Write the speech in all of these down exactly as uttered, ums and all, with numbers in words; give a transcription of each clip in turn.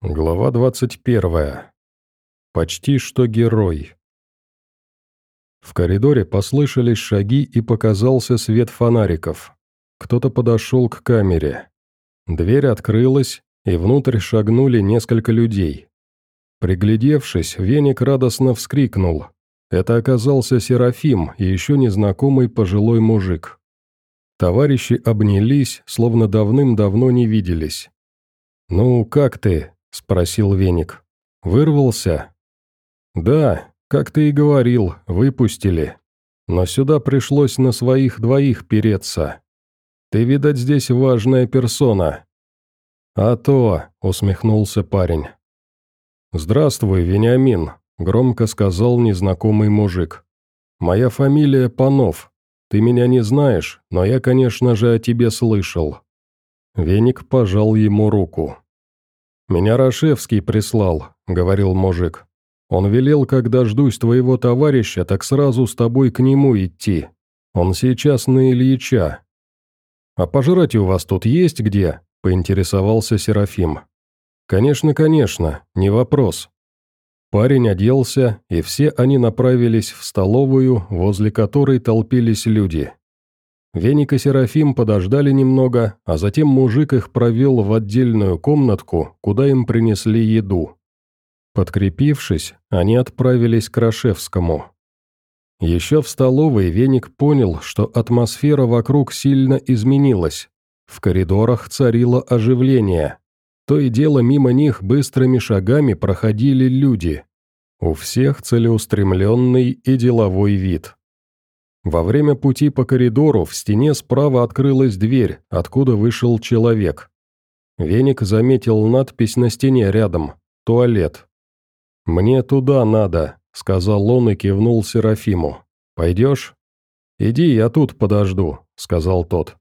Глава двадцать первая. Почти что герой. В коридоре послышались шаги и показался свет фонариков. Кто-то подошел к камере. Дверь открылась, и внутрь шагнули несколько людей. Приглядевшись, Веник радостно вскрикнул. Это оказался Серафим и еще незнакомый пожилой мужик. Товарищи обнялись, словно давным-давно не виделись. «Ну, как ты?» — спросил Веник. «Вырвался?» «Да, как ты и говорил, выпустили. Но сюда пришлось на своих двоих переться. Ты, видать, здесь важная персона». «А то», — усмехнулся парень. «Здравствуй, Вениамин», — громко сказал незнакомый мужик. «Моя фамилия Панов. Ты меня не знаешь, но я, конечно же, о тебе слышал». Веник пожал ему руку. «Меня Рашевский прислал», — говорил мужик. «Он велел, когда дождусь твоего товарища, так сразу с тобой к нему идти. Он сейчас на Ильича». «А пожрать у вас тут есть где?» — поинтересовался Серафим. «Конечно, конечно, не вопрос». Парень оделся, и все они направились в столовую, возле которой толпились люди. Веник и Серафим подождали немного, а затем мужик их провел в отдельную комнатку, куда им принесли еду. Подкрепившись, они отправились к Рашевскому. Еще в столовой Веник понял, что атмосфера вокруг сильно изменилась. В коридорах царило оживление. То и дело мимо них быстрыми шагами проходили люди. У всех целеустремленный и деловой вид. Во время пути по коридору в стене справа открылась дверь, откуда вышел человек. Веник заметил надпись на стене рядом «Туалет». «Мне туда надо», — сказал он и кивнул Серафиму. «Пойдешь?» «Иди, я тут подожду», — сказал тот.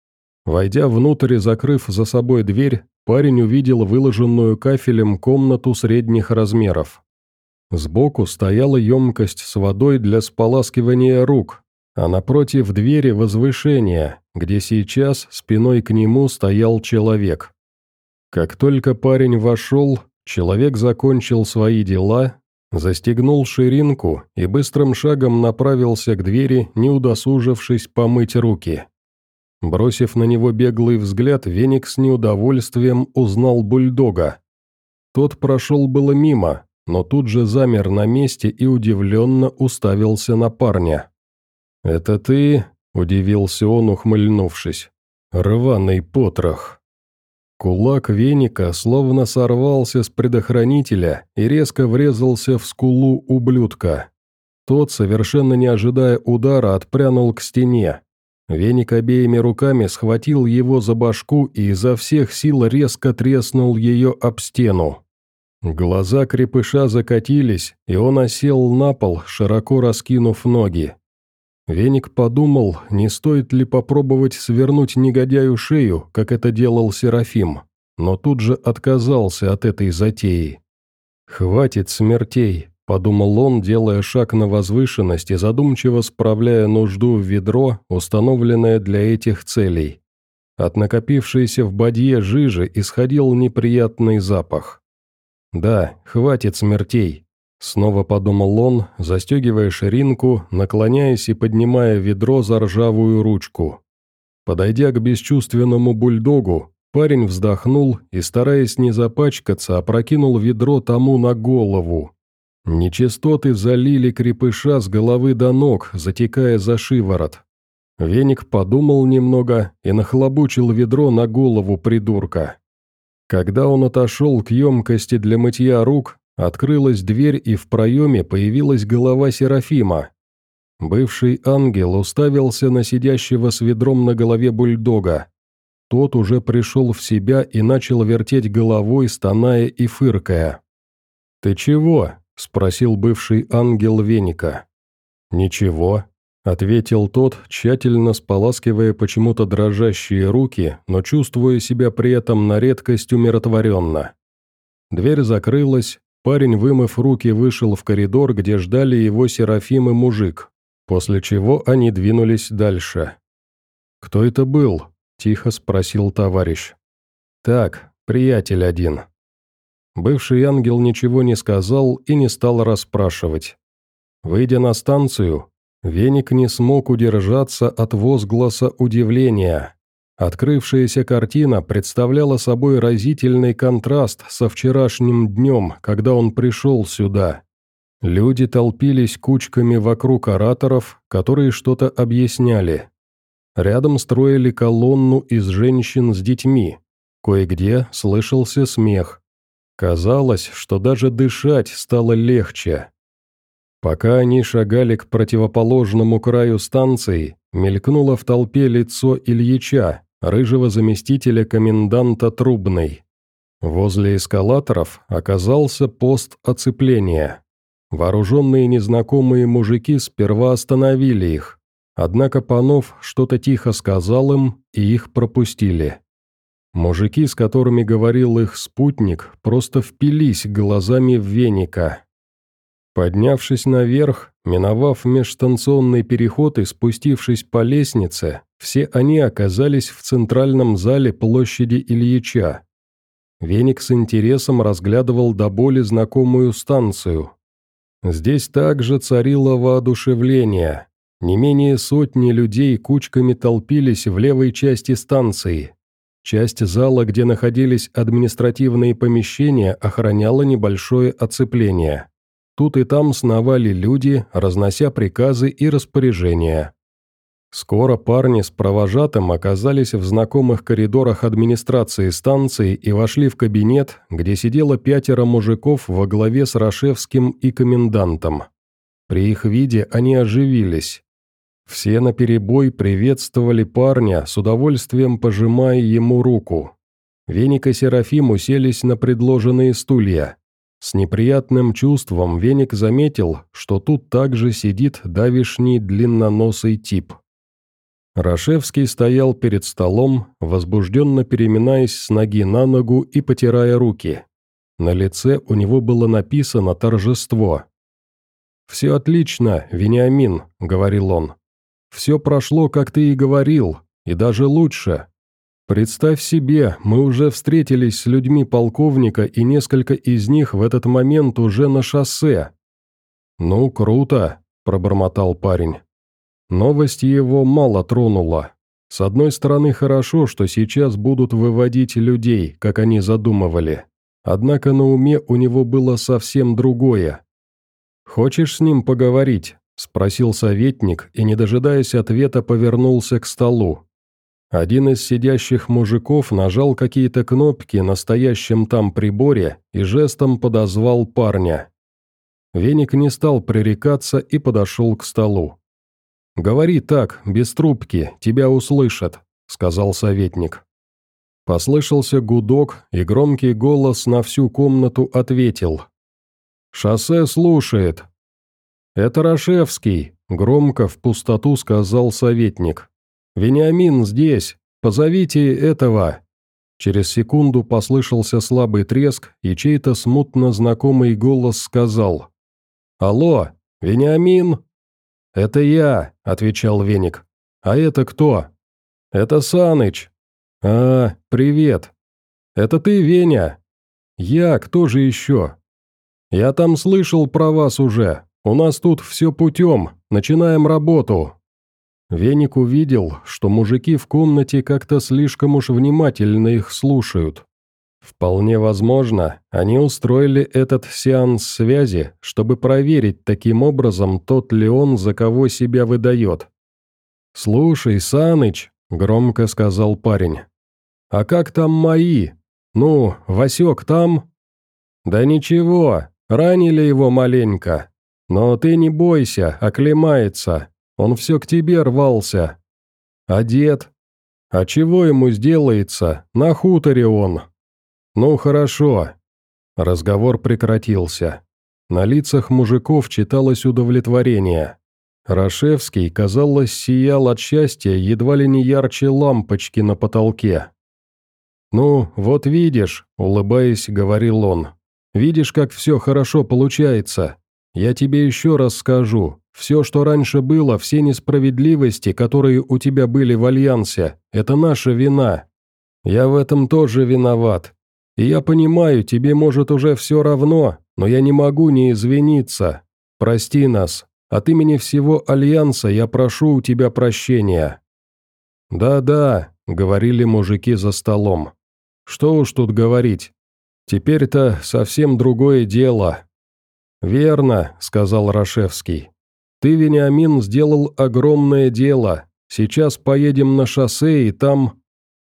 Войдя внутрь и закрыв за собой дверь, парень увидел выложенную кафелем комнату средних размеров. Сбоку стояла емкость с водой для споласкивания рук, а напротив двери возвышение, где сейчас спиной к нему стоял человек. Как только парень вошел, человек закончил свои дела, застегнул ширинку и быстрым шагом направился к двери, не удосужившись помыть руки. Бросив на него беглый взгляд, Веник с неудовольствием узнал бульдога. Тот прошел было мимо, но тут же замер на месте и удивленно уставился на парня. «Это ты?» – удивился он, ухмыльнувшись. «Рваный потрох». Кулак Веника словно сорвался с предохранителя и резко врезался в скулу ублюдка. Тот, совершенно не ожидая удара, отпрянул к стене. Веник обеими руками схватил его за башку и изо всех сил резко треснул ее об стену. Глаза крепыша закатились, и он осел на пол, широко раскинув ноги. Веник подумал, не стоит ли попробовать свернуть негодяю шею, как это делал Серафим, но тут же отказался от этой затеи. «Хватит смертей», — подумал он, делая шаг на возвышенность и задумчиво справляя нужду в ведро, установленное для этих целей. От накопившейся в бадье жижи исходил неприятный запах. «Да, хватит смертей», — снова подумал он, застегивая ширинку, наклоняясь и поднимая ведро за ржавую ручку. Подойдя к бесчувственному бульдогу, парень вздохнул и, стараясь не запачкаться, опрокинул ведро тому на голову. Нечистоты залили крепыша с головы до ног, затекая за шиворот. Веник подумал немного и нахлобучил ведро на голову придурка. Когда он отошел к емкости для мытья рук, открылась дверь, и в проеме появилась голова Серафима. Бывший ангел уставился на сидящего с ведром на голове бульдога. Тот уже пришел в себя и начал вертеть головой, стоная и фыркая. «Ты чего?» – спросил бывший ангел Веника. «Ничего», – ответил тот, тщательно споласкивая почему-то дрожащие руки, но чувствуя себя при этом на редкость умиротворенно. Дверь закрылась, парень, вымыв руки, вышел в коридор, где ждали его Серафим и мужик, после чего они двинулись дальше. «Кто это был?» – тихо спросил товарищ. «Так, приятель один». Бывший ангел ничего не сказал и не стал расспрашивать. Выйдя на станцию, Веник не смог удержаться от возгласа удивления. Открывшаяся картина представляла собой разительный контраст со вчерашним днем, когда он пришел сюда. Люди толпились кучками вокруг ораторов, которые что-то объясняли. Рядом строили колонну из женщин с детьми. Кое-где слышался смех. Казалось, что даже дышать стало легче. Пока они шагали к противоположному краю станции, мелькнуло в толпе лицо Ильича, рыжего заместителя коменданта Трубной. Возле эскалаторов оказался пост оцепления. Вооруженные незнакомые мужики сперва остановили их, однако Панов что-то тихо сказал им, и их пропустили. Мужики, с которыми говорил их спутник, просто впились глазами в Веника. Поднявшись наверх, миновав межстанционный переход и спустившись по лестнице, все они оказались в центральном зале площади Ильича. Веник с интересом разглядывал до боли знакомую станцию. Здесь также царило воодушевление. Не менее сотни людей кучками толпились в левой части станции. Часть зала, где находились административные помещения, охраняла небольшое оцепление. Тут и там сновали люди, разнося приказы и распоряжения. Скоро парни с провожатым оказались в знакомых коридорах администрации станции и вошли в кабинет, где сидело пятеро мужиков во главе с Рашевским и комендантом. При их виде они оживились. Все наперебой приветствовали парня, с удовольствием пожимая ему руку. Веник и Серафим уселись на предложенные стулья. С неприятным чувством Веник заметил, что тут также сидит давишний длинноносый тип. Рашевский стоял перед столом, возбужденно переминаясь с ноги на ногу и потирая руки. На лице у него было написано торжество. «Все отлично, Вениамин», — говорил он. «Все прошло, как ты и говорил, и даже лучше. Представь себе, мы уже встретились с людьми полковника, и несколько из них в этот момент уже на шоссе». «Ну, круто», – пробормотал парень. Новость его мало тронула. С одной стороны, хорошо, что сейчас будут выводить людей, как они задумывали. Однако на уме у него было совсем другое. «Хочешь с ним поговорить?» – спросил советник, и, не дожидаясь ответа, повернулся к столу. Один из сидящих мужиков нажал какие-то кнопки на стоящем там приборе и жестом подозвал парня. Веник не стал пререкаться и подошел к столу. «Говори так, без трубки, тебя услышат», — сказал советник. Послышался гудок, и громкий голос на всю комнату ответил. «Шоссе слушает». «Это Рашевский», — громко в пустоту сказал советник. «Вениамин здесь! Позовите этого!» Через секунду послышался слабый треск, и чей-то смутно знакомый голос сказал. «Алло, Вениамин?» «Это я», — отвечал Веник. «А это кто?» «Это Саныч». «А, привет. Это ты, Веня?» «Я, кто же еще?» «Я там слышал про вас уже. У нас тут все путем. Начинаем работу». Веник увидел, что мужики в комнате как-то слишком уж внимательно их слушают. Вполне возможно, они устроили этот сеанс связи, чтобы проверить таким образом, тот ли он, за кого себя выдает. «Слушай, Саныч», — громко сказал парень, — «а как там мои? Ну, Васек там?» «Да ничего, ранили его маленько. Но ты не бойся, оклемается. Он все к тебе рвался. А дед? А чего ему сделается? На хуторе он. Ну, хорошо». Разговор прекратился. На лицах мужиков читалось удовлетворение. Рашевский, казалось, сиял от счастья едва ли не ярче лампочки на потолке. «Ну, вот видишь», — улыбаясь, говорил он, — «видишь, как все хорошо получается. Я тебе еще раз скажу. Все, что раньше было, все несправедливости, которые у тебя были в Альянсе, это наша вина. Я в этом тоже виноват. И я понимаю, тебе, может, уже все равно, но я не могу не извиниться. Прости нас. От имени всего Альянса я прошу у тебя прощения». «Да-да», — говорили мужики за столом. «Что уж тут говорить. Теперь-то совсем другое дело». «Верно», — сказал Рашевский. «Ты, Вениамин, сделал огромное дело. Сейчас поедем на шоссе, и там...»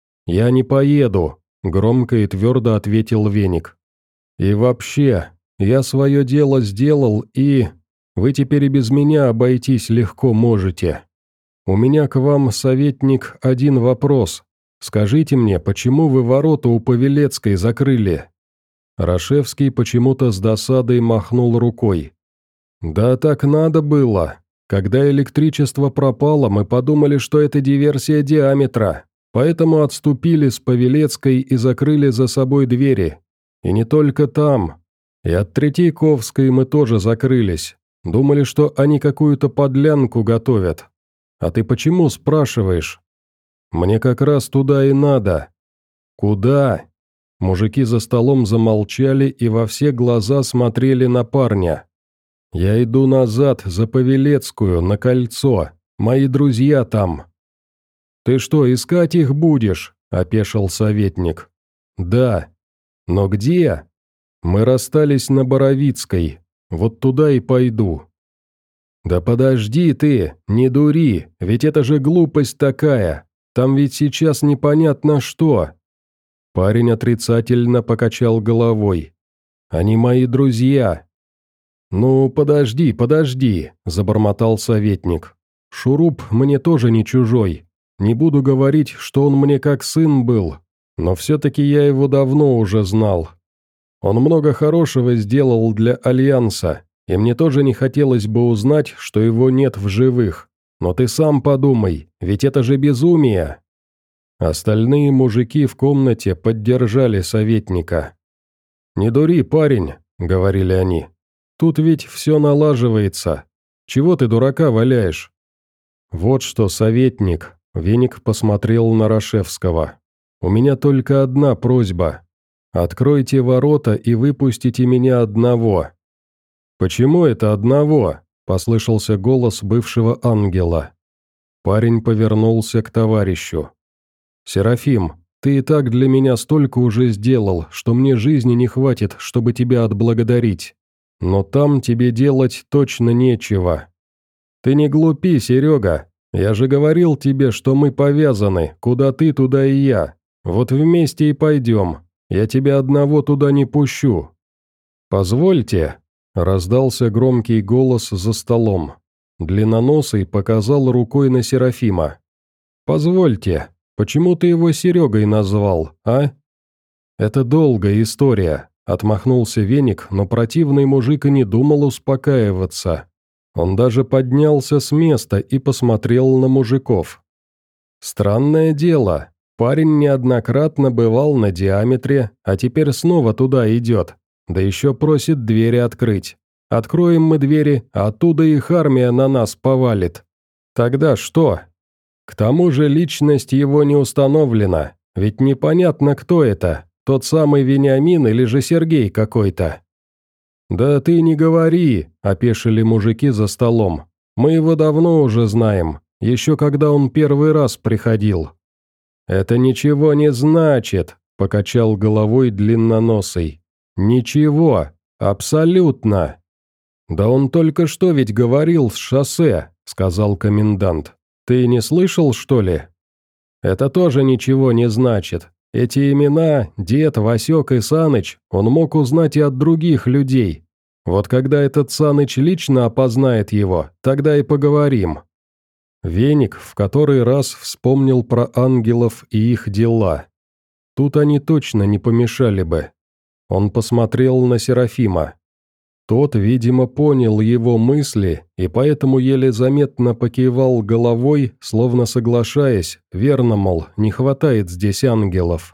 «Я не поеду», — громко и твердо ответил Веник. «И вообще, я свое дело сделал, и... Вы теперь и без меня обойтись легко можете. У меня к вам, советник, один вопрос. Скажите мне, почему вы ворота у Павелецкой закрыли?» Рашевский почему-то с досадой махнул рукой. «Да так надо было. Когда электричество пропало, мы подумали, что это диверсия диаметра, поэтому отступили с Павелецкой и закрыли за собой двери. И не только там. И от Третьяковской мы тоже закрылись. Думали, что они какую-то подлянку готовят. А ты почему спрашиваешь? Мне как раз туда и надо». «Куда?» Мужики за столом замолчали и во все глаза смотрели на парня. «Я иду назад, за Павелецкую, на кольцо. Мои друзья там». «Ты что, искать их будешь?» – опешил советник. «Да». «Но где?» «Мы расстались на Боровицкой. Вот туда и пойду». «Да подожди ты, не дури, ведь это же глупость такая. Там ведь сейчас непонятно что». Парень отрицательно покачал головой. «Они мои друзья». «Ну, подожди, подожди», – забормотал советник. «Шуруп мне тоже не чужой. Не буду говорить, что он мне как сын был, но все-таки я его давно уже знал. Он много хорошего сделал для Альянса, и мне тоже не хотелось бы узнать, что его нет в живых. Но ты сам подумай, ведь это же безумие». Остальные мужики в комнате поддержали советника. «Не дури, парень», — говорили они. «Тут ведь все налаживается. Чего ты дурака валяешь?» «Вот что, советник», — Веник посмотрел на Рашевского. «У меня только одна просьба. Откройте ворота и выпустите меня одного». «Почему это одного?» – послышался голос бывшего ангела. Парень повернулся к товарищу. «Серафим, ты и так для меня столько уже сделал, что мне жизни не хватит, чтобы тебя отблагодарить. Но там тебе делать точно нечего». «Ты не глупи, Серега. Я же говорил тебе, что мы повязаны, куда ты, туда и я. Вот вместе и пойдем. Я тебя одного туда не пущу». «Позвольте», — раздался громкий голос за столом. Длинноносый показал рукой на Серафима. «Позвольте, почему ты его Серегой назвал, а?» «Это долгая история», — отмахнулся Веник, но противный мужик и не думал успокаиваться. Он даже поднялся с места и посмотрел на мужиков. «Странное дело. Парень неоднократно бывал на диаметре, а теперь снова туда идет. Да еще просит двери открыть. Откроем мы двери, а оттуда их армия на нас повалит. Тогда что? К тому же личность его не установлена, ведь непонятно, кто это, тот самый Вениамин или же Сергей какой-то». «Да ты не говори», – опешили мужики за столом. «Мы его давно уже знаем, еще когда он первый раз приходил». «Это ничего не значит», – покачал головой длинноносый. «Ничего, абсолютно». «Да он только что ведь говорил с шоссе», – сказал комендант. «Ты не слышал, что ли?» «Это тоже ничего не значит. Эти имена, дед, Васек и Саныч, он мог узнать и от других людей. Вот когда этот Саныч лично опознает его, тогда и поговорим». Веник в который раз вспомнил про ангелов и их дела. Тут они точно не помешали бы. Он посмотрел на Серафима. Тот, видимо, понял его мысли и поэтому еле заметно покивал головой, словно соглашаясь, верно, мол, не хватает здесь ангелов.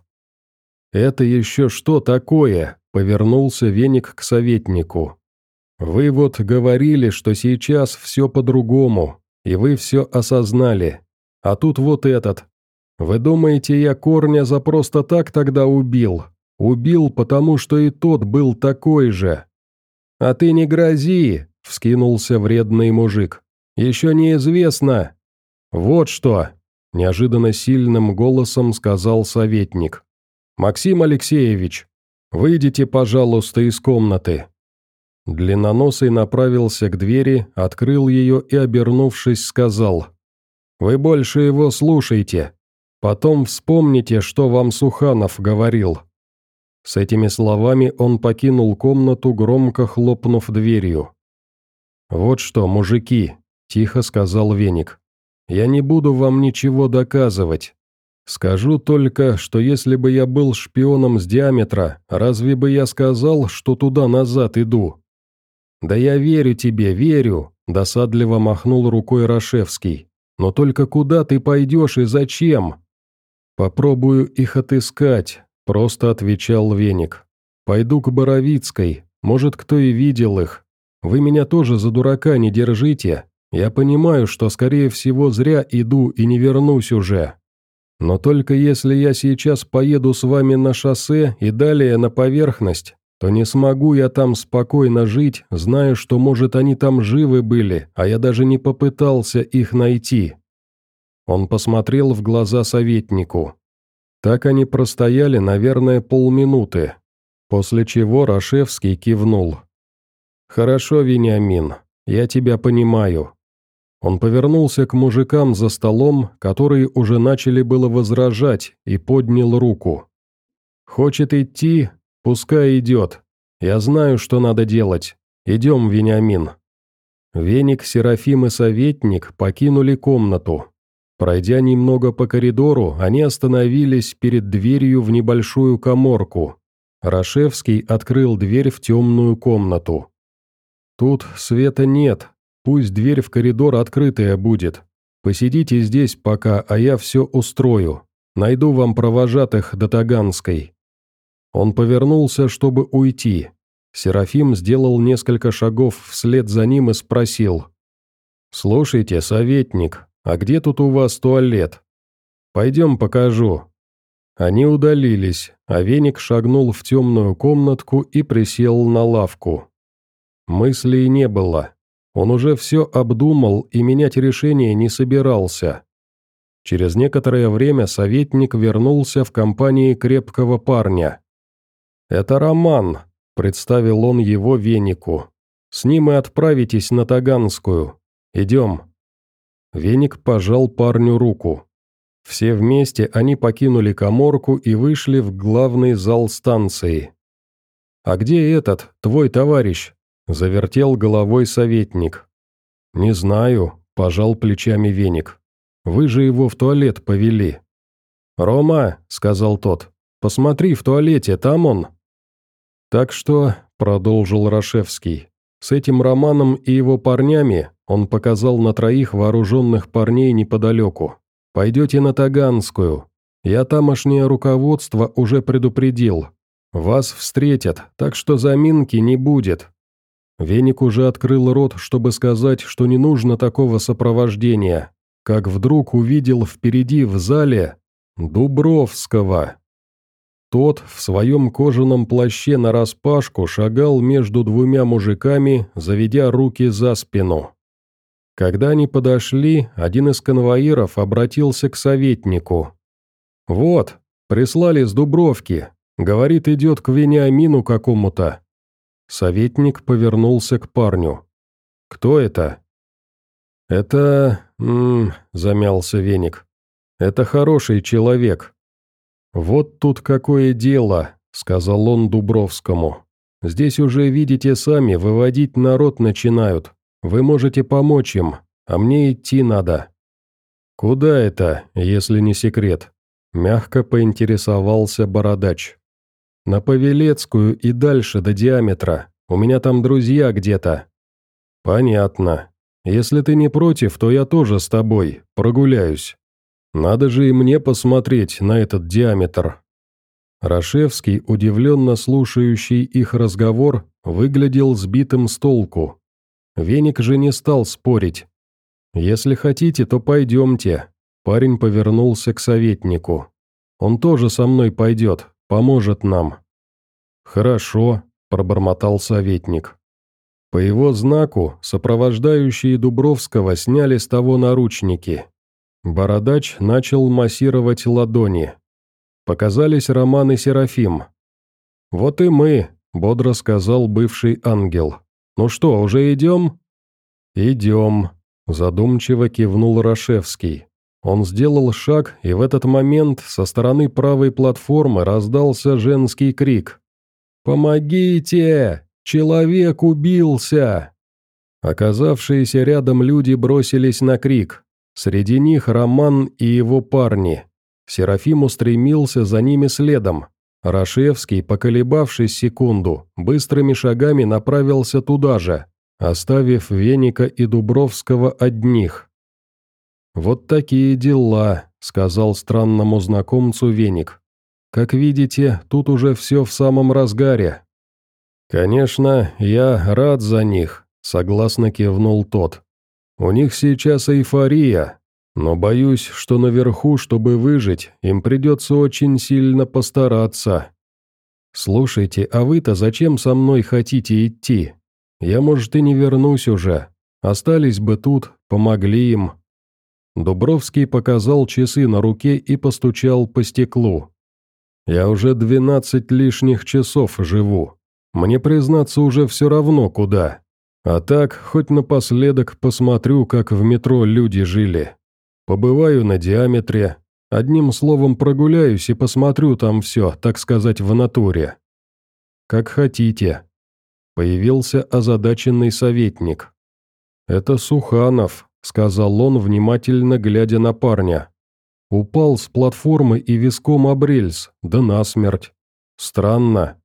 «Это еще что такое?» – повернулся Веник к советнику. «Вы вот говорили, что сейчас все по-другому, и вы все осознали. А тут вот этот. Вы думаете, я Корня за просто так тогда убил? Убил, потому что и тот был такой же». «А ты не грози», — вскинулся вредный мужик. «Еще неизвестно». «Вот что», — неожиданно сильным голосом сказал советник. «Максим Алексеевич, выйдите, пожалуйста, из комнаты». Длинноносый направился к двери, открыл ее и, обернувшись, сказал: «Вы больше его слушайте. Потом вспомните, что вам Суханов говорил». С этими словами он покинул комнату, громко хлопнув дверью. «Вот что, мужики», — тихо сказал Веник, — «я не буду вам ничего доказывать. Скажу только, что если бы я был шпионом с Диаметра, разве бы я сказал, что туда-назад иду?» «Да я верю тебе, верю», — досадливо махнул рукой Рашевский. «Но только куда ты пойдешь и зачем?» «Попробую их отыскать», — просто отвечал Веник. «Пойду к Боровицкой, может, кто и видел их. Вы меня тоже за дурака не держите. Я понимаю, что, скорее всего, зря иду и не вернусь уже. Но только если я сейчас поеду с вами на шоссе и далее на поверхность, то не смогу я там спокойно жить, зная, что, может, они там живы были, а я даже не попытался их найти». Он посмотрел в глаза советнику. Так они простояли, наверное, полминуты, после чего Рашевский кивнул. «Хорошо, Вениамин, я тебя понимаю». Он повернулся к мужикам за столом, которые уже начали было возражать, и поднял руку. «Хочет идти? Пускай идет. Я знаю, что надо делать. Идем, Вениамин». Веник, Серафим и советник покинули комнату. Пройдя немного по коридору, они остановились перед дверью в небольшую каморку. Рашевский открыл дверь в темную комнату. «Тут света нет, пусть дверь в коридор открытая будет. Посидите здесь пока, а я все устрою. Найду вам провожатых до Таганской». Он повернулся, чтобы уйти. Серафим сделал несколько шагов вслед за ним и спросил: «Слушайте, советник, а где тут у вас туалет? Пойдем покажу». Они удалились, а Веник шагнул в темную комнатку и присел на лавку. Мыслей не было. Он уже все обдумал и менять решение не собирался. Через некоторое время советник вернулся в компании крепкого парня. «Это Роман», — представил он его Венику. «С ним и отправитесь на Таганскую. Идем». Веник пожал парню руку. Все вместе они покинули каморку и вышли в главный зал станции. «А где этот, твой товарищ?» – завертел головой советник. «Не знаю», – пожал плечами Веник. «Вы же его в туалет повели». «Рома», – сказал тот, – «посмотри в туалете, там он». «Так что», – продолжил Рашевский, – «с этим Романом и его парнями», – он показал на троих вооруженных парней неподалеку, – «пойдете на Таганскую. Я тамошнее руководство уже предупредил. Вас встретят, так что заминки не будет». Веник уже открыл рот, чтобы сказать, что не нужно такого сопровождения, как вдруг увидел впереди в зале Дубровского. Тот в своем кожаном плаще нараспашку шагал между двумя мужиками, заведя руки за спину. Когда они подошли, один из конвоиров обратился к советнику. «Вот, прислали с Дубровки. Говорит, идет к Вениамину какому-то». Советник повернулся к парню. «Кто это?» «Это... М -м, замялся Веник. «Это хороший человек». «Вот тут какое дело», — сказал он Дубровскому. «Здесь уже, видите сами, выводить народ начинают. Вы можете помочь им, а мне идти надо». «Куда это, если не секрет?» — мягко поинтересовался Бородач. «На Павелецкую и дальше до Диаметра. У меня там друзья где-то». «Понятно. Если ты не против, то я тоже с тобой, прогуляюсь. Надо же и мне посмотреть на этот Диаметр». Рашевский, удивленно слушающий их разговор, выглядел сбитым с толку. Веник же не стал спорить. «Если хотите, то пойдемте». Парень повернулся к советнику. «Он тоже со мной пойдет, поможет нам. «Хорошо», – пробормотал советник. По его знаку сопровождающие Дубровского сняли с того наручники. Бородач начал массировать ладони. Показались Роман и Серафим. «Вот и мы», – бодро сказал бывший ангел. «Ну что, уже идем?» «Идем», – задумчиво кивнул Рашевский. Он сделал шаг, и в этот момент со стороны правой платформы раздался женский крик. «Помогите! Человек убился!» Оказавшиеся рядом люди бросились на крик. Среди них Роман и его парни. Серафим устремился за ними следом. Рашевский, поколебавшись секунду, быстрыми шагами направился туда же, оставив Веника и Дубровского одних. «Вот такие дела», — сказал странному знакомцу Веник. «Как видите, тут уже все в самом разгаре». «Конечно, я рад за них», — согласно кивнул тот. «У них сейчас эйфория, но боюсь, что наверху, чтобы выжить, им придется очень сильно постараться». «Слушайте, а вы-то зачем со мной хотите идти? Я, может, и не вернусь уже. Остались бы тут, помогли им». Дубровский показал часы на руке и постучал по стеклу. «Я уже двенадцать лишних часов живу. Мне, признаться, уже все равно куда. А так, хоть напоследок посмотрю, как в метро люди жили. Побываю на диаметре. Одним словом, прогуляюсь и посмотрю там все, так сказать, в натуре». «Как хотите». Появился озадаченный советник. «Это Суханов», — сказал он, внимательно глядя на парня. «Упал с платформы и виском об рельс, да насмерть. Странно».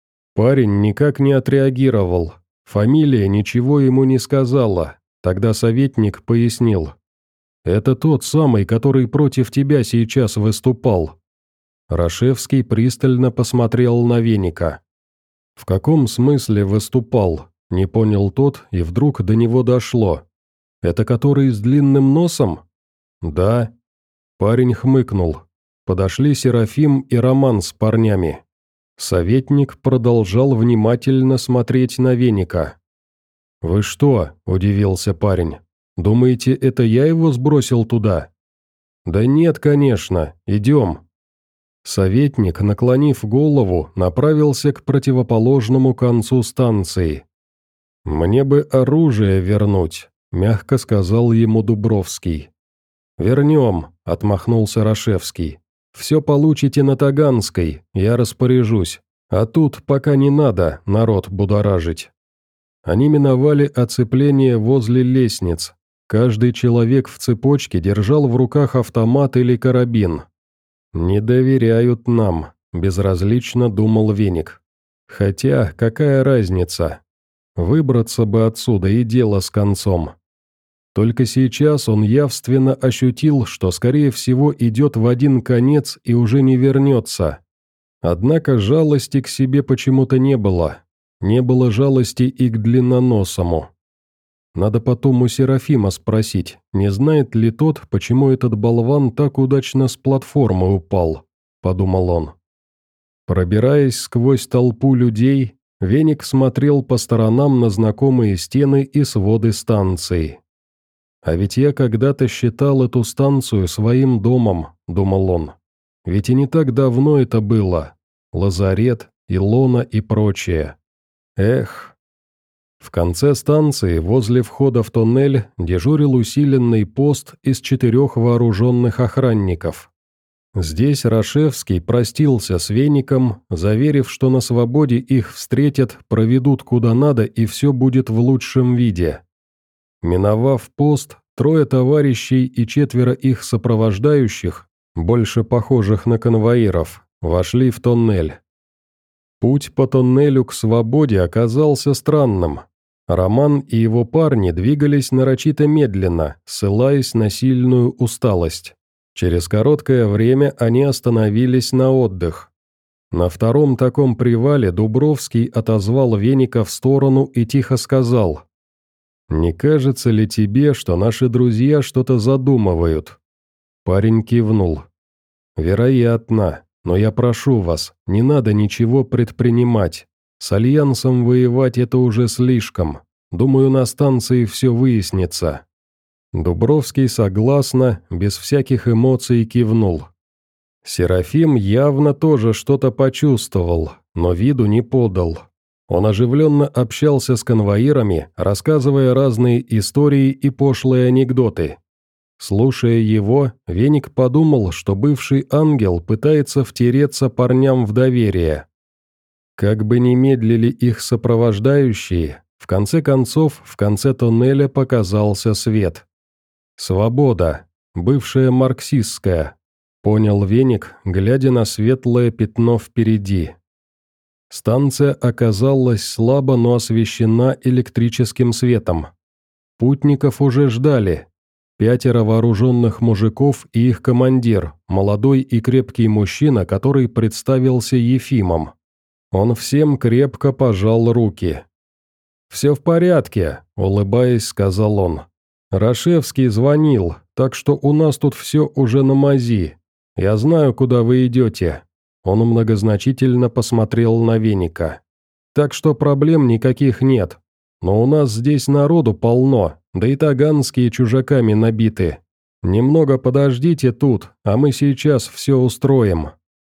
Парень никак не отреагировал. Фамилия ничего ему не сказала. Тогда советник пояснил. «Это тот самый, который против тебя сейчас выступал». Рашевский пристально посмотрел на Веника. «В каком смысле выступал?» – не понял тот, и вдруг до него дошло. «Это который с длинным носом?» «Да». Парень хмыкнул. Подошли Серафим и Роман с парнями. Советник продолжал внимательно смотреть на Веника. «Вы что?» – удивился парень. «Думаете, это я его сбросил туда?» «Да нет, конечно. Идем». Советник, наклонив голову, направился к противоположному концу станции. «Мне бы оружие вернуть», – мягко сказал ему Дубровский. «Вернем», – отмахнулся Рашевский. «Все получите на Таганской, я распоряжусь. А тут пока не надо народ будоражить». Они миновали оцепление возле лестниц. Каждый человек в цепочке держал в руках автомат или карабин. «Не доверяют нам», – безразлично думал Веник. «Хотя, какая разница? Выбраться бы отсюда и дело с концом». Только сейчас он явственно ощутил, что, скорее всего, идет в один конец и уже не вернется. Однако жалости к себе почему-то не было. Не было жалости и к длинноносому. Надо потом у Серафима спросить, не знает ли тот, почему этот болван так удачно с платформы упал, подумал он. Пробираясь сквозь толпу людей, Веник смотрел по сторонам на знакомые стены и своды станции. «А ведь я когда-то считал эту станцию своим домом», — думал он. «Ведь и не так давно это было. Лазарет, Илона и прочее. Эх». В конце станции, возле входа в тоннель, дежурил усиленный пост из четырех вооруженных охранников. Здесь Рашевский простился с Веником, заверив, что на свободе их встретят, проведут куда надо и все будет в лучшем виде. Миновав пост, трое товарищей и четверо их сопровождающих, больше похожих на конвоиров, вошли в тоннель. Путь по тоннелю к свободе оказался странным. Роман и его парни двигались нарочито медленно, ссылаясь на сильную усталость. Через короткое время они остановились на отдых. На втором таком привале Дубровский отозвал Веника в сторону и тихо сказал: «Не кажется ли тебе, что наши друзья что-то задумывают?» Парень кивнул. «Вероятно, но я прошу вас, не надо ничего предпринимать. С Альянсом воевать это уже слишком. Думаю, на станции все выяснится». Дубровский согласно, без всяких эмоций кивнул. Серафим явно тоже что-то почувствовал, но виду не подал. Он оживленно общался с конвоирами, рассказывая разные истории и пошлые анекдоты. Слушая его, Веник подумал, что бывший ангел пытается втереться парням в доверие. Как бы ни медлили их сопровождающие, в конце концов, в конце тоннеля показался свет. «Свобода, бывшая марксистская», — понял Веник, глядя на светлое пятно впереди. Станция оказалась слабо, но освещена электрическим светом. Путников уже ждали. Пятеро вооруженных мужиков и их командир, молодой и крепкий мужчина, который представился Ефимом. Он всем крепко пожал руки. «Все в порядке», — улыбаясь, сказал он. «Рашевский звонил, так что у нас тут все уже на мази. Я знаю, куда вы идете». Он многозначительно посмотрел на Веника. «Так что проблем никаких нет. Но у нас здесь народу полно, да и таганские чужаками набиты. Немного подождите тут, а мы сейчас все устроим».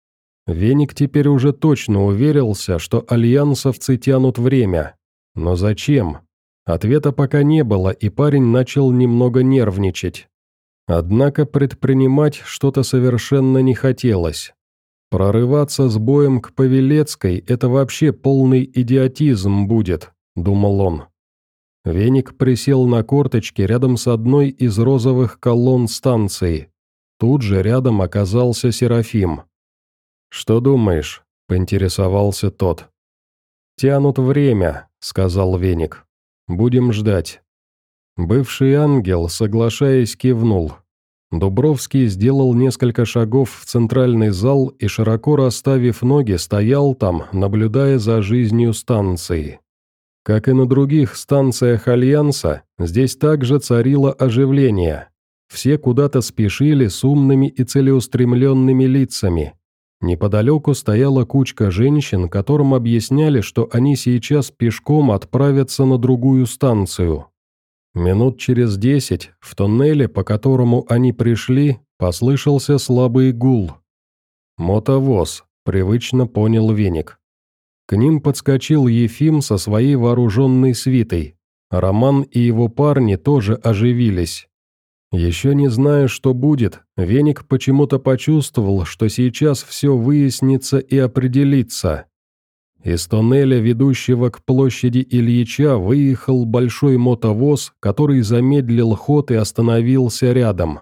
Веник теперь уже точно уверился, что альянсовцы тянут время. Но зачем? Ответа пока не было, и парень начал немного нервничать. Однако предпринимать что-то совершенно не хотелось. «Прорываться с боем к Павелецкой – это вообще полный идиотизм будет», – думал он. Веник присел на корточки рядом с одной из розовых колонн станции. Тут же рядом оказался Серафим. «Что думаешь?» – поинтересовался тот. «Тянут время», – сказал Веник. «Будем ждать». Бывший ангел, соглашаясь, кивнул. Дубровский сделал несколько шагов в центральный зал и, широко расставив ноги, стоял там, наблюдая за жизнью станции. Как и на других станциях Альянса, здесь также царило оживление. Все куда-то спешили с умными и целеустремленными лицами. Неподалеку стояла кучка женщин, которым объясняли, что они сейчас пешком отправятся на другую станцию. Минут через десять в тоннеле, по которому они пришли, послышался слабый гул. «Мотовоз», — привычно понял Веник. К ним подскочил Ефим со своей вооруженной свитой. Роман и его парни тоже оживились. Еще не зная, что будет, Веник почему-то почувствовал, что сейчас все выяснится и определится. Из тоннеля, ведущего к площади Ильича, выехал большой мотовоз, который замедлил ход и остановился рядом.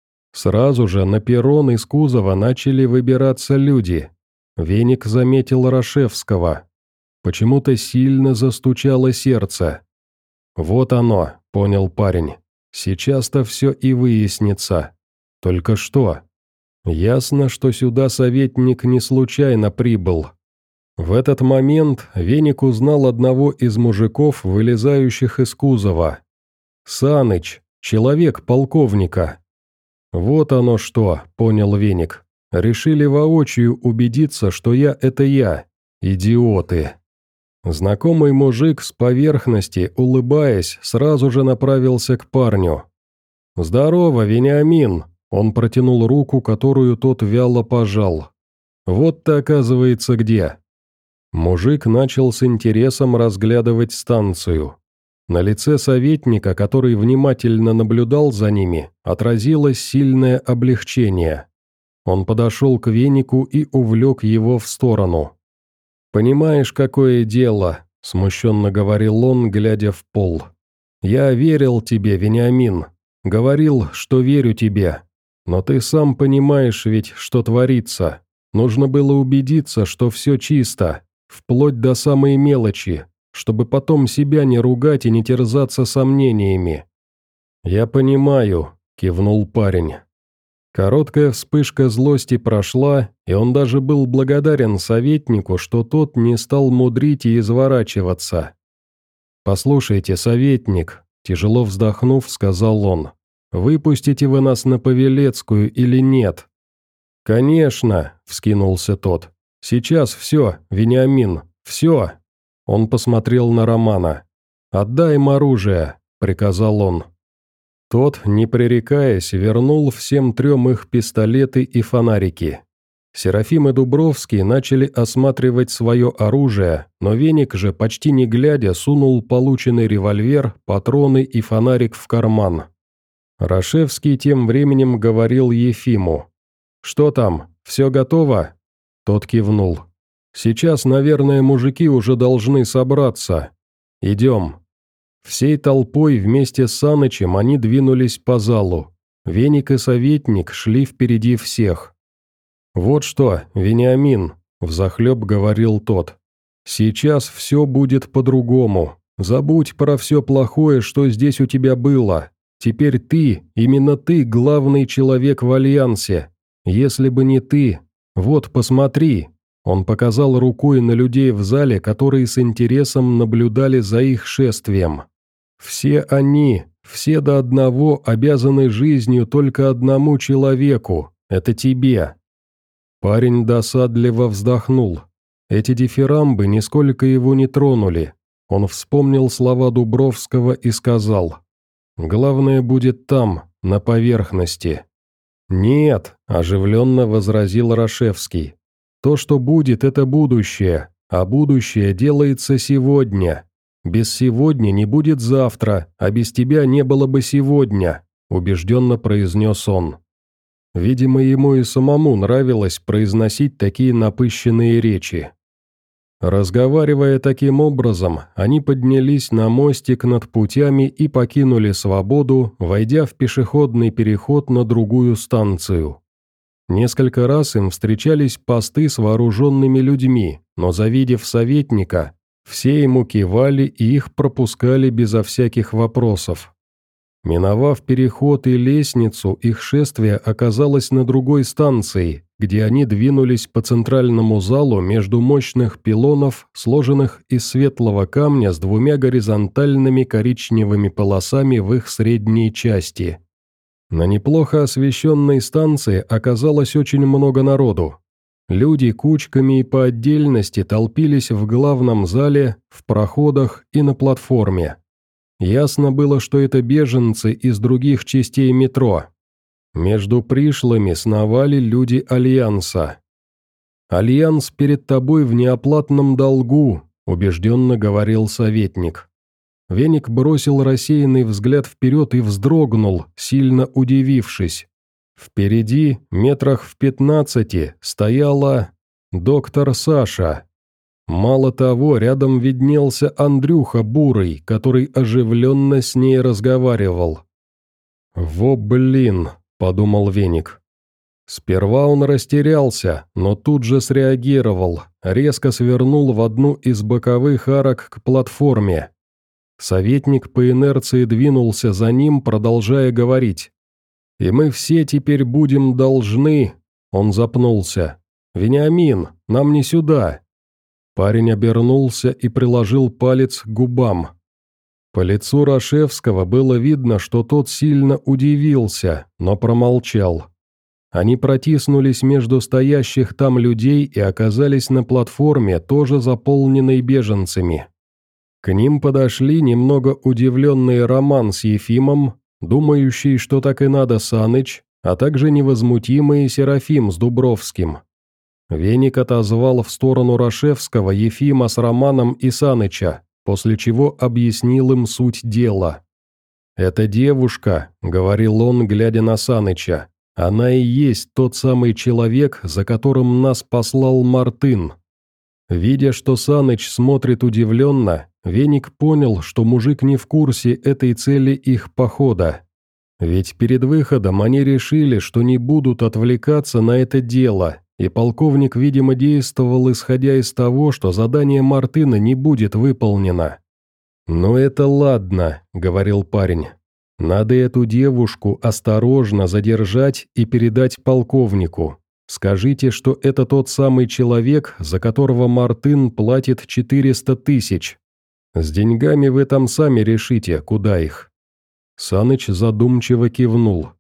Сразу же на перрон из кузова начали выбираться люди. Веник заметил Рашевского. Почему-то сильно застучало сердце. «Вот оно», — понял парень. «Сейчас-то все и выяснится. Только что?» Ясно, что сюда советник не случайно прибыл. В этот момент Веник узнал одного из мужиков, вылезающих из кузова. «Саныч, человек полковника». «Вот оно что», — понял Веник. «Решили воочию убедиться, что я — это я. Идиоты». Знакомый мужик с поверхности, улыбаясь, сразу же направился к парню. «Здорово, Вениамин!» Он протянул руку, которую тот вяло пожал. «Вот ты, оказывается, где». Мужик начал с интересом разглядывать станцию. На лице советника, который внимательно наблюдал за ними, отразилось сильное облегчение. Он подошел к Венику и увлек его в сторону. «Понимаешь, какое дело?» – смущенно говорил он, глядя в пол. «Я верил тебе, Вениамин. Говорил, что верю тебе. Но ты сам понимаешь ведь, что творится. Нужно было убедиться, что все чисто. Вплоть до самой мелочи, чтобы потом себя не ругать и не терзаться сомнениями». «Я понимаю», — кивнул парень. Короткая вспышка злости прошла, и он даже был благодарен советнику, что тот не стал мудрить и изворачиваться. «Послушайте, советник», — тяжело вздохнув, сказал он, — «выпустите вы нас на Павелецкую или нет?» «Конечно», — вскинулся тот. «Сейчас все, Вениамин, все». Он посмотрел на Романа. «Отдай им оружие», — приказал он. Тот, не пререкаясь, вернул всем трем их пистолеты и фонарики. Серафим и Дубровский начали осматривать свое оружие, но Веник же, почти не глядя, сунул полученный револьвер, патроны и фонарик в карман. Рашевский тем временем говорил Ефиму. «Что там, все готово?» Тот кивнул. «Сейчас, наверное, мужики уже должны собраться. Идем». Всей толпой вместе с Санычем они двинулись по залу. Веник и советник шли впереди всех. «Вот что, Вениамин», — взахлеб говорил тот, — «сейчас все будет по-другому. Забудь про все плохое, что здесь у тебя было. Теперь ты, именно ты, главный человек в Альянсе. Если бы не ты... Вот, посмотри». Он показал рукой на людей в зале, которые с интересом наблюдали за их шествием. «Все они, все до одного обязаны жизнью только одному человеку. Это тебе». Парень досадливо вздохнул. Эти дифирамбы нисколько его не тронули. Он вспомнил слова Дубровского и сказал: «Главное будет там, на поверхности». «Нет», – оживленно возразил Рашевский. «То, что будет, это будущее, а будущее делается сегодня. Без сегодня не будет завтра, а без тебя не было бы сегодня», – убежденно произнес он. Видимо, ему и самому нравилось произносить такие напыщенные речи. Разговаривая таким образом, они поднялись на мостик над путями и покинули свободу, войдя в пешеходный переход на другую станцию. Несколько раз им встречались посты с вооруженными людьми, но, завидев советника, все ему кивали и их пропускали безо всяких вопросов. Миновав переход и лестницу, их шествие оказалось на другой станции, где они двинулись по центральному залу между мощных пилонов, сложенных из светлого камня с двумя горизонтальными коричневыми полосами в их средней части. На неплохо освещенной станции оказалось очень много народу. Люди кучками и по отдельности толпились в главном зале, в проходах и на платформе. Ясно было, что это беженцы из других частей метро. Между пришлыми сновали люди Альянса. «Альянс перед тобой в неоплатном долгу», – убежденно говорил советник. Веник бросил рассеянный взгляд вперед и вздрогнул, сильно удивившись. Впереди, метрах в пятнадцати, стояла доктор Саша. Мало того, рядом виднелся Андрюха Бурый, который оживленно с ней разговаривал. «Во блин», – подумал Веник. Сперва он растерялся, но тут же среагировал, резко свернул в одну из боковых арок к платформе. Советник по инерции двинулся за ним, продолжая говорить. «И мы все теперь будем должны...» Он запнулся. «Вениамин, нам не сюда». Парень обернулся и приложил палец к губам. По лицу Рашевского было видно, что тот сильно удивился, но промолчал. Они протиснулись между стоящих там людей и оказались на платформе, тоже заполненной беженцами. К ним подошли немного удивленный Роман с Ефимом, думающий, что так и надо Саныч, а также невозмутимый Серафим с Дубровским. Веник отозвал в сторону Рашевского Ефима с Романом и Саныча, после чего объяснил им суть дела. «Эта девушка», — говорил он, глядя на Саныча, — «она и есть тот самый человек, за которым нас послал Мартын». Видя, что Саныч смотрит удивленно, Веник понял, что мужик не в курсе этой цели их похода. Ведь перед выходом они решили, что не будут отвлекаться на это дело, и полковник, видимо, действовал, исходя из того, что задание Мартына не будет выполнено. «Ну это ладно», — говорил парень. «Надо эту девушку осторожно задержать и передать полковнику. Скажите, что это тот самый человек, за которого Мартын платит четыреста тысяч. С деньгами вы там сами решите, куда их». Саныч задумчиво кивнул.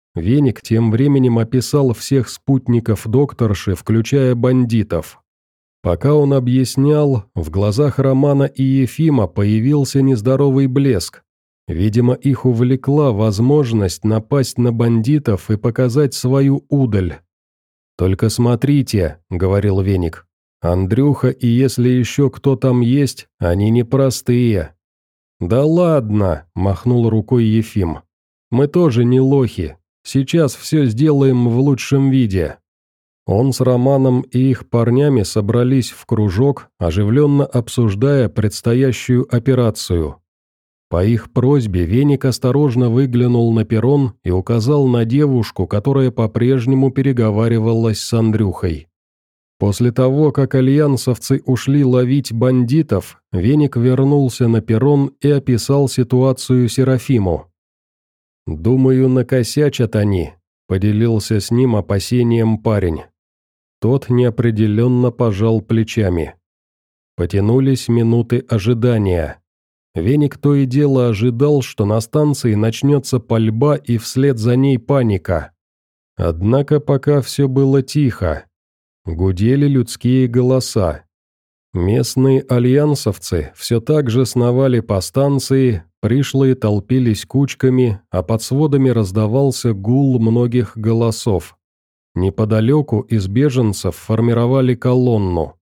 Веник тем временем описал всех спутников докторши, включая бандитов. Пока он объяснял, в глазах Романа и Ефима появился нездоровый блеск. Видимо, их увлекла возможность напасть на бандитов и показать свою удаль. «Только смотрите», — говорил Веник, — «Андрюха и если еще кто там есть, они непростые». «Да ладно», — махнул рукой Ефим, — «мы тоже не лохи, сейчас все сделаем в лучшем виде». Он с Романом и их парнями собрались в кружок, оживленно обсуждая предстоящую операцию. По их просьбе Веник осторожно выглянул на перрон и указал на девушку, которая по-прежнему переговаривалась с Андрюхой. После того, как альянсовцы ушли ловить бандитов, Веник вернулся на перрон и описал ситуацию Серафиму. «Думаю, накосячат они», — поделился с ним опасением парень. Тот неопределенно пожал плечами. Потянулись минуты ожидания. Веник то и дело ожидал, что на станции начнется пальба и вслед за ней паника. Однако пока все было тихо. Гудели людские голоса. Местные альянсовцы все так же сновали по станции, пришлые толпились кучками, а под сводами раздавался гул многих голосов. Неподалеку из беженцев формировали колонну.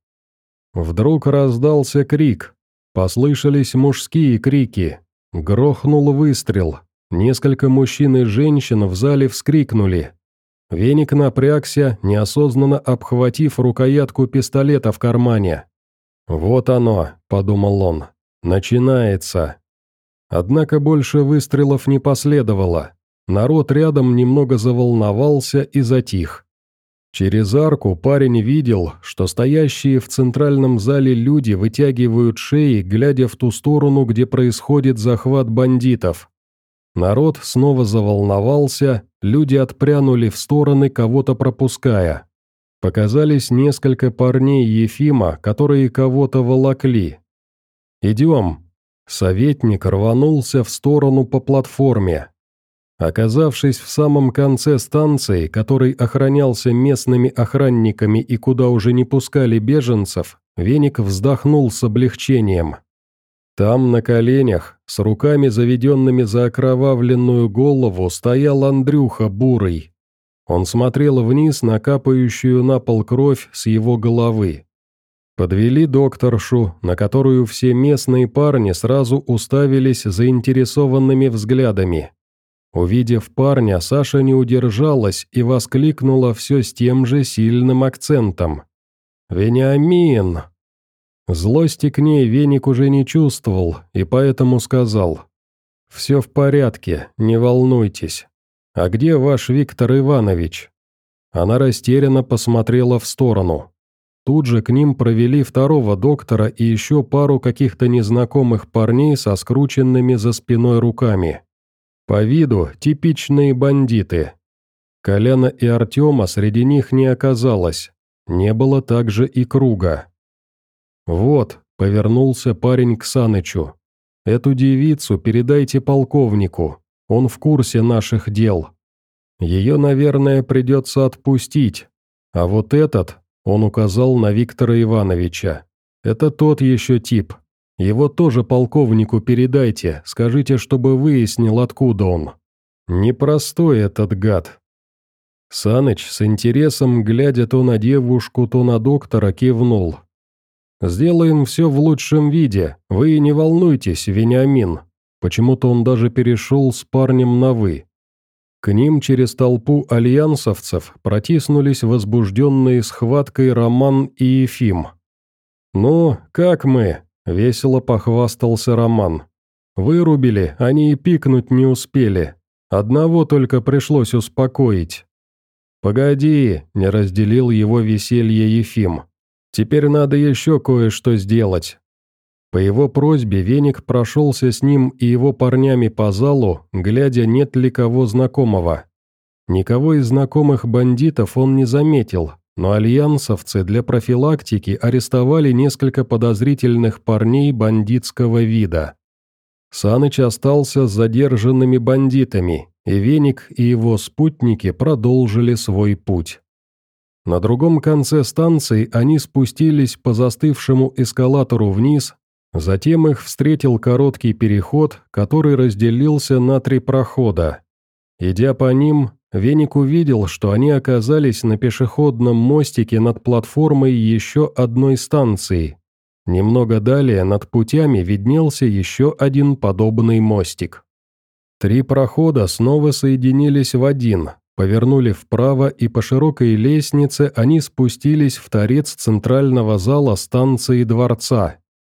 Вдруг раздался крик. Послышались мужские крики. Грохнул выстрел. Несколько мужчин и женщин в зале вскрикнули. Веник напрягся, неосознанно обхватив рукоятку пистолета в кармане. «Вот оно», — подумал он, — «начинается». Однако больше выстрелов не последовало. Народ рядом немного заволновался и затих. Через арку парень видел, что стоящие в центральном зале люди вытягивают шеи, глядя в ту сторону, где происходит захват бандитов. Народ снова заволновался, люди отпрянули в стороны, кого-то пропуская. Показались несколько парней Ефима, которые кого-то волокли. «Идем». Советник рванулся в сторону по платформе. Оказавшись в самом конце станции, который охранялся местными охранниками и куда уже не пускали беженцев, Веник вздохнул с облегчением. Там, на коленях, с руками заведенными за окровавленную голову, стоял Андрюха Бурый. Он смотрел вниз на капающую на пол кровь с его головы. Подвели докторшу, на которую все местные парни сразу уставились заинтересованными взглядами. Увидев парня, Саша не удержалась и воскликнула все с тем же сильным акцентом. «Вениамин!» Злости к ней Веник уже не чувствовал, и поэтому сказал: «Все в порядке, не волнуйтесь. А где ваш Виктор Иванович?» Она растерянно посмотрела в сторону. Тут же к ним провели второго доктора и еще пару каких-то незнакомых парней со скрученными за спиной руками. По виду типичные бандиты. Коляна и Артема среди них не оказалось, не было также и Круга. «Вот», — повернулся парень к Санычу, — «эту девицу передайте полковнику, он в курсе наших дел. Ее, наверное, придется отпустить, а вот этот», — он указал на Виктора Ивановича, — «это тот еще тип. Его тоже полковнику передайте, скажите, чтобы выяснил, откуда он. Непростой этот гад». Саныч с интересом, глядя то на девушку, то на доктора, кивнул. «Сделаем все в лучшем виде, вы не волнуйтесь, Вениамин». Почему-то он даже перешел с парнем на «вы». К ним через толпу альянсовцев протиснулись возбужденные схваткой Роман и Ефим. «Ну, как мы?» — весело похвастался Роман. «Вырубили, они и пикнуть не успели. Одного только пришлось успокоить». «Погоди», — не разделил его веселье Ефим. «Теперь надо еще кое-что сделать». По его просьбе Веник прошелся с ним и его парнями по залу, глядя, нет ли кого знакомого. Никого из знакомых бандитов он не заметил, но альянсовцы для профилактики арестовали несколько подозрительных парней бандитского вида. Саныч остался с задержанными бандитами, и Веник и его спутники продолжили свой путь. На другом конце станции они спустились по застывшему эскалатору вниз, затем их встретил короткий переход, который разделился на три прохода. Идя по ним, Веник увидел, что они оказались на пешеходном мостике над платформой еще одной станции. Немного далее над путями виднелся еще один подобный мостик. Три прохода снова соединились в один, повернули вправо, и по широкой лестнице они спустились в торец центрального зала станции дворца.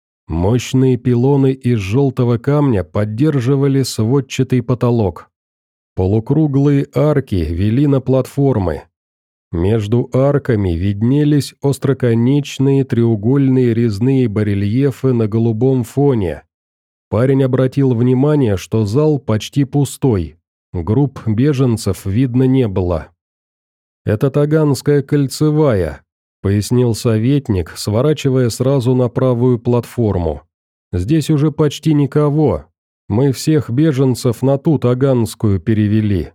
Мощные пилоны из желтого камня поддерживали сводчатый потолок. Полукруглые арки вели на платформы. Между арками виднелись остроконечные треугольные резные барельефы на голубом фоне. Парень обратил внимание, что зал почти пустой, групп беженцев видно не было. «Это Таганская кольцевая», — пояснил советник, сворачивая сразу на правую платформу. «Здесь уже почти никого. Мы всех беженцев на ту Таганскую перевели».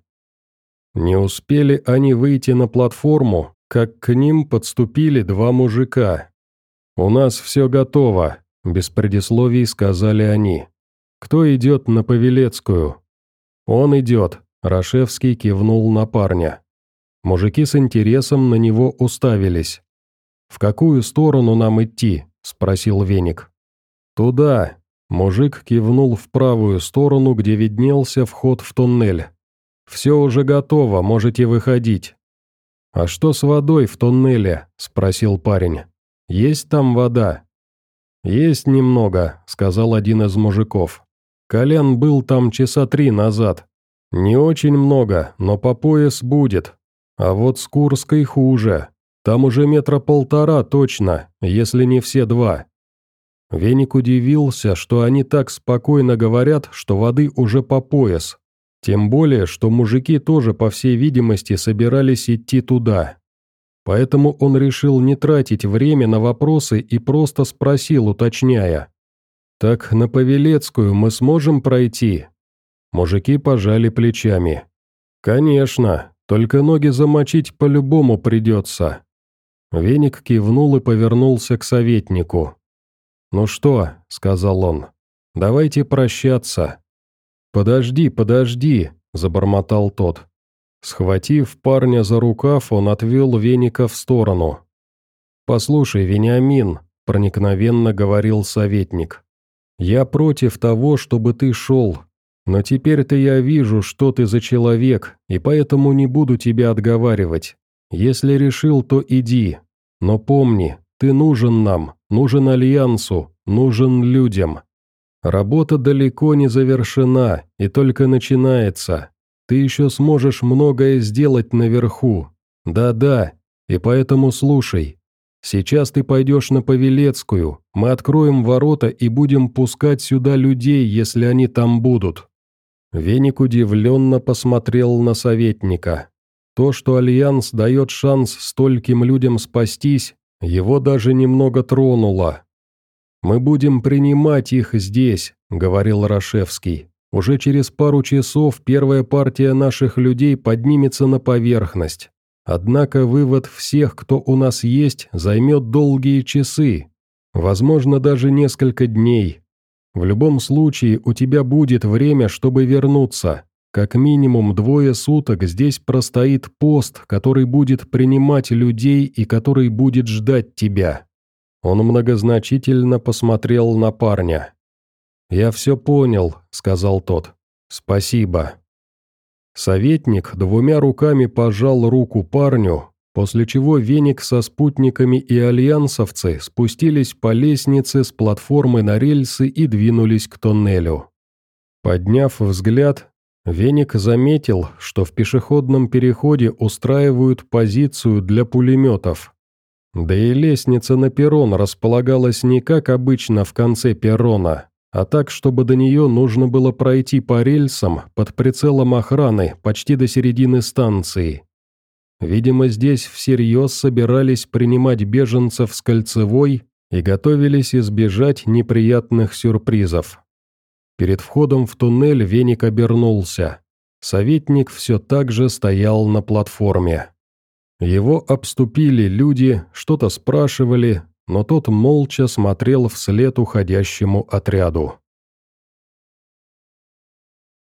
Не успели они выйти на платформу, как к ним подступили два мужика. «У нас все готово», — без предисловий сказали они. «Кто идет на Павелецкую?» «Он идет», — Рашевский кивнул на парня. Мужики с интересом на него уставились. «В какую сторону нам идти?» — спросил Веник. «Туда», — мужик кивнул в правую сторону, где виднелся вход в туннель. «Все уже готово, можете выходить». «А что с водой в туннеле?» – спросил парень. «Есть там вода?» «Есть немного», – сказал один из мужиков. «Колян был там часа три назад. Не очень много, но по пояс будет. А вот с Курской хуже. Там уже метра полтора точно, если не все два». Веник удивился, что они так спокойно говорят, что воды уже по пояс. Тем более, что мужики тоже, по всей видимости, собирались идти туда. Поэтому он решил не тратить время на вопросы и просто спросил, уточняя. «Так на Павелецкую мы сможем пройти?» Мужики пожали плечами. «Конечно, только ноги замочить по-любому придется». Веник кивнул и повернулся к советнику. «Ну что», — сказал он, — «давайте прощаться». «Подожди, подожди», — забормотал тот. Схватив парня за рукав, он отвел Веника в сторону. «Послушай, Вениамин», — проникновенно говорил советник, — «я против того, чтобы ты шел, но теперь-то я вижу, что ты за человек, и поэтому не буду тебя отговаривать. Если решил, то иди, но помни, ты нужен нам, нужен Альянсу, нужен людям». Работа далеко не завершена и только начинается. Ты еще сможешь многое сделать наверху. Да-да, и поэтому слушай. Сейчас ты пойдешь на Павелецкую, мы откроем ворота и будем пускать сюда людей, если они там будут». Веник удивленно посмотрел на советника. То, что Альянс дает шанс стольким людям спастись, его даже немного тронуло. «Мы будем принимать их здесь», — говорил Рашевский. «Уже через пару часов первая партия наших людей поднимется на поверхность. Однако вывод всех, кто у нас есть, займет долгие часы, возможно, даже несколько дней. В любом случае у тебя будет время, чтобы вернуться. Как минимум двое суток здесь простоит пост, который будет принимать людей и который будет ждать тебя». Он многозначительно посмотрел на парня. «Я все понял», — сказал тот. «Спасибо». Советник двумя руками пожал руку парню, после чего Веник со спутниками и альянсовцы спустились по лестнице с платформы на рельсы и двинулись к тоннелю. Подняв взгляд, Веник заметил, что в пешеходном переходе устраивают позицию для пулеметов. Да и лестница на перрон располагалась не как обычно в конце перрона, а так, чтобы до нее нужно было пройти по рельсам под прицелом охраны почти до середины станции. Видимо, здесь всерьез собирались принимать беженцев с кольцевой и готовились избежать неприятных сюрпризов. Перед входом в туннель Веник обернулся. Советник все так же стоял на платформе. Его обступили люди, что-то спрашивали, но тот молча смотрел вслед уходящему отряду.